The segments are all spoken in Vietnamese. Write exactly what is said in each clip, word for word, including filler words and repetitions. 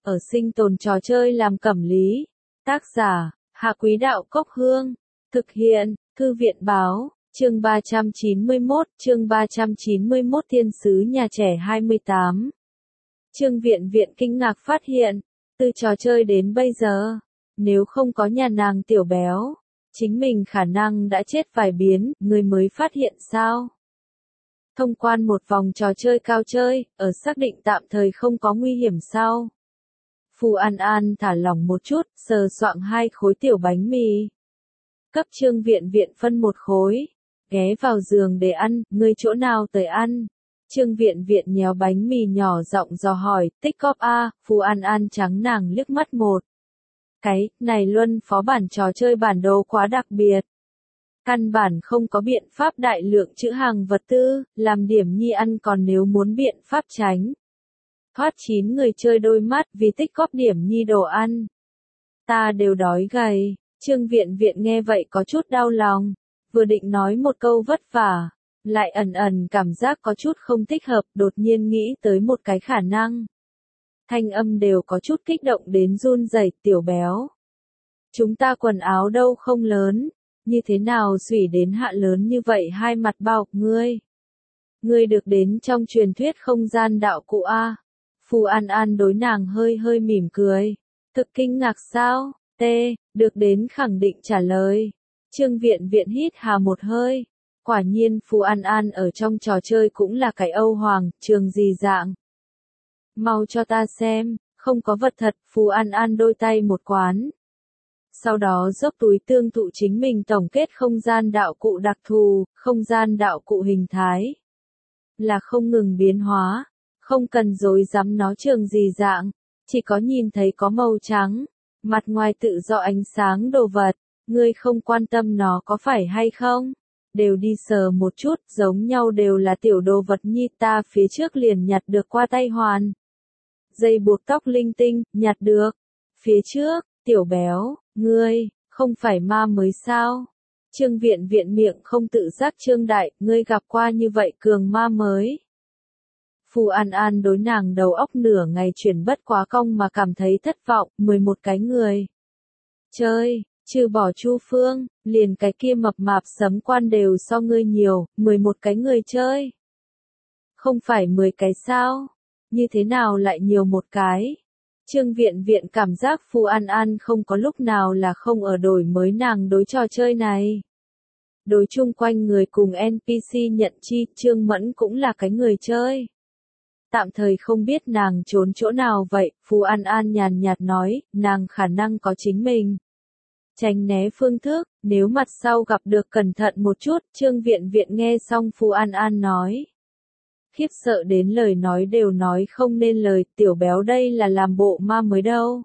ở sinh tồn trò chơi làm cẩm lý. Tác giả, Hạ Quý Đạo Cốc Hương. Thực hiện, Thư viện Báo, chương ba trăm chín mươi mốt, chương ba trăm chín mươi mốt Thiên sứ nhà trẻ hai mươi tám. Trương Viện Viện kinh ngạc phát hiện, từ trò chơi đến bây giờ, nếu không có nhà nàng tiểu béo, chính mình khả năng đã chết vài biến, người mới phát hiện sao? Thông quan một vòng trò chơi cao chơi, ở xác định tạm thời không có nguy hiểm sao? Phù An An thả lỏng một chút, sờ soạng hai khối tiểu bánh mì. Cấp Trương Viện Viện phân một khối, ghé vào giường để ăn, ngươi chỗ nào tới ăn? Trương Viện Viện nhéo bánh mì nhỏ giọng dò hỏi, tích cóp a, Phù An An trắng nàng liếc mắt một. Cái, này luân phó bản trò chơi bản đồ quá đặc biệt. Căn bản không có biện pháp đại lượng chữ hàng vật tư, làm điểm nhi ăn còn nếu muốn biện pháp tránh. Thoát chín người chơi đôi mắt vì tích góp điểm nhi đồ ăn. Ta đều đói gầy, Trương Viện Viện nghe vậy có chút đau lòng, vừa định nói một câu vất vả, lại ẩn ẩn cảm giác có chút không thích hợp, đột nhiên nghĩ tới một cái khả năng. Thanh âm đều có chút kích động đến run rẩy, tiểu béo. Chúng ta quần áo đâu không lớn, như thế nào xủy đến hạ lớn như vậy hai mặt bao, ngươi. Ngươi được đến trong truyền thuyết không gian đạo cụ A. Phù An An đối nàng hơi hơi mỉm cười. Thực kinh ngạc sao, T, được đến khẳng định trả lời. Trương Viện Viện hít hà một hơi. Quả nhiên Phù An An ở trong trò chơi cũng là cái Âu Hoàng, trường gì dạng. Mau cho ta xem, không có vật thật, Phù An An đôi tay một quán. Sau đó dốc túi tương thụ chính mình tổng kết không gian đạo cụ đặc thù, không gian đạo cụ hình thái. Là không ngừng biến hóa, không cần dối dám nó trường gì dạng, chỉ có nhìn thấy có màu trắng, mặt ngoài tự do ánh sáng đồ vật, ngươi không quan tâm nó có phải hay không, đều đi sờ một chút, giống nhau đều là tiểu đồ vật nhi, ta phía trước liền nhặt được qua tay hoàn. Dây buộc tóc linh tinh, nhặt được, phía trước, tiểu béo, ngươi, không phải ma mới sao? Trương Viện Viện miệng không tự giác trương đại, ngươi gặp qua như vậy cường ma mới. Phù An An đối nàng đầu óc nửa ngày chuyển bất quá cong mà cảm thấy thất vọng, mười một cái người. Chơi, trừ bỏ Chu Phương, liền cái kia mập mạp sấm quan đều so ngươi nhiều, mười một cái người chơi. Không phải mười cái sao? Như thế nào lại nhiều một cái? Trương Viện Viện cảm giác Phù An An không có lúc nào là không ở đổi mới nàng đối trò chơi này. Đối chung quanh người cùng en pê xê nhận chi, Trương Mẫn cũng là cái người chơi. Tạm thời không biết nàng trốn chỗ nào vậy, Phù An An nhàn nhạt nói, nàng khả năng có chính mình. Tránh né phương thức, nếu mặt sau gặp được cẩn thận một chút, Trương Viện Viện nghe xong Phù An An nói. Khiếp sợ đến lời nói đều nói không nên lời, tiểu béo đây là làm bộ ma mới đâu.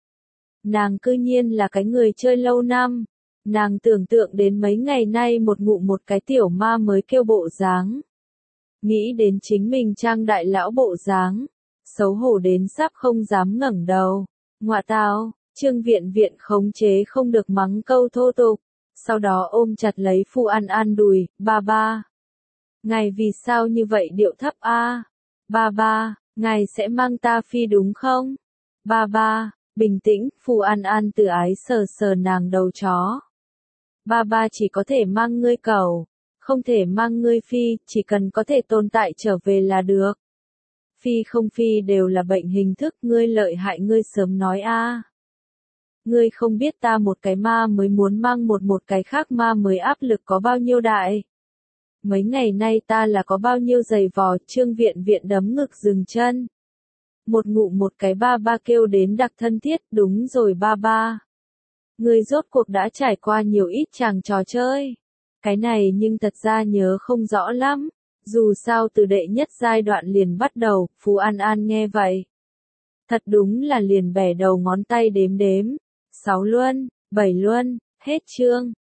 Nàng cư nhiên là cái người chơi lâu năm, nàng tưởng tượng đến mấy ngày nay một ngụm một cái tiểu ma mới kêu bộ dáng. Nghĩ đến chính mình trang đại lão bộ dáng, xấu hổ đến sắp không dám ngẩng đầu. Ngoạ tào, Trương Viện Viện khống chế không được mắng câu thô tục, sau đó ôm chặt lấy Phù An An đùi, ba ba. Ngài vì sao như vậy điệu thấp a? À? Ba ba, ngài sẽ mang ta phi đúng không? Ba ba, bình tĩnh, Phù An An từ ái sờ sờ nàng đầu chó. Ba ba chỉ có thể mang ngươi cầu, không thể mang ngươi phi, chỉ cần có thể tồn tại trở về là được. Phi không phi đều là bệnh hình thức, ngươi lợi hại ngươi sớm nói a. À. Ngươi không biết ta một cái ma mới muốn mang một một cái khác ma mới áp lực có bao nhiêu đại. Mấy ngày nay ta là có bao nhiêu giày vò, Trương Viện Viện đấm ngực dừng chân. Một ngụm một cái ba ba kêu đến đặc thân thiết, đúng rồi ba ba. Ngươi rốt cuộc đã trải qua nhiều ít chàng trò chơi. Cái này nhưng thật ra nhớ không rõ lắm, dù sao từ đệ nhất giai đoạn liền bắt đầu, Phù An An nghe vậy. Thật đúng là liền bẻ đầu ngón tay đếm đếm, sáu luân, bảy luân, hết chương.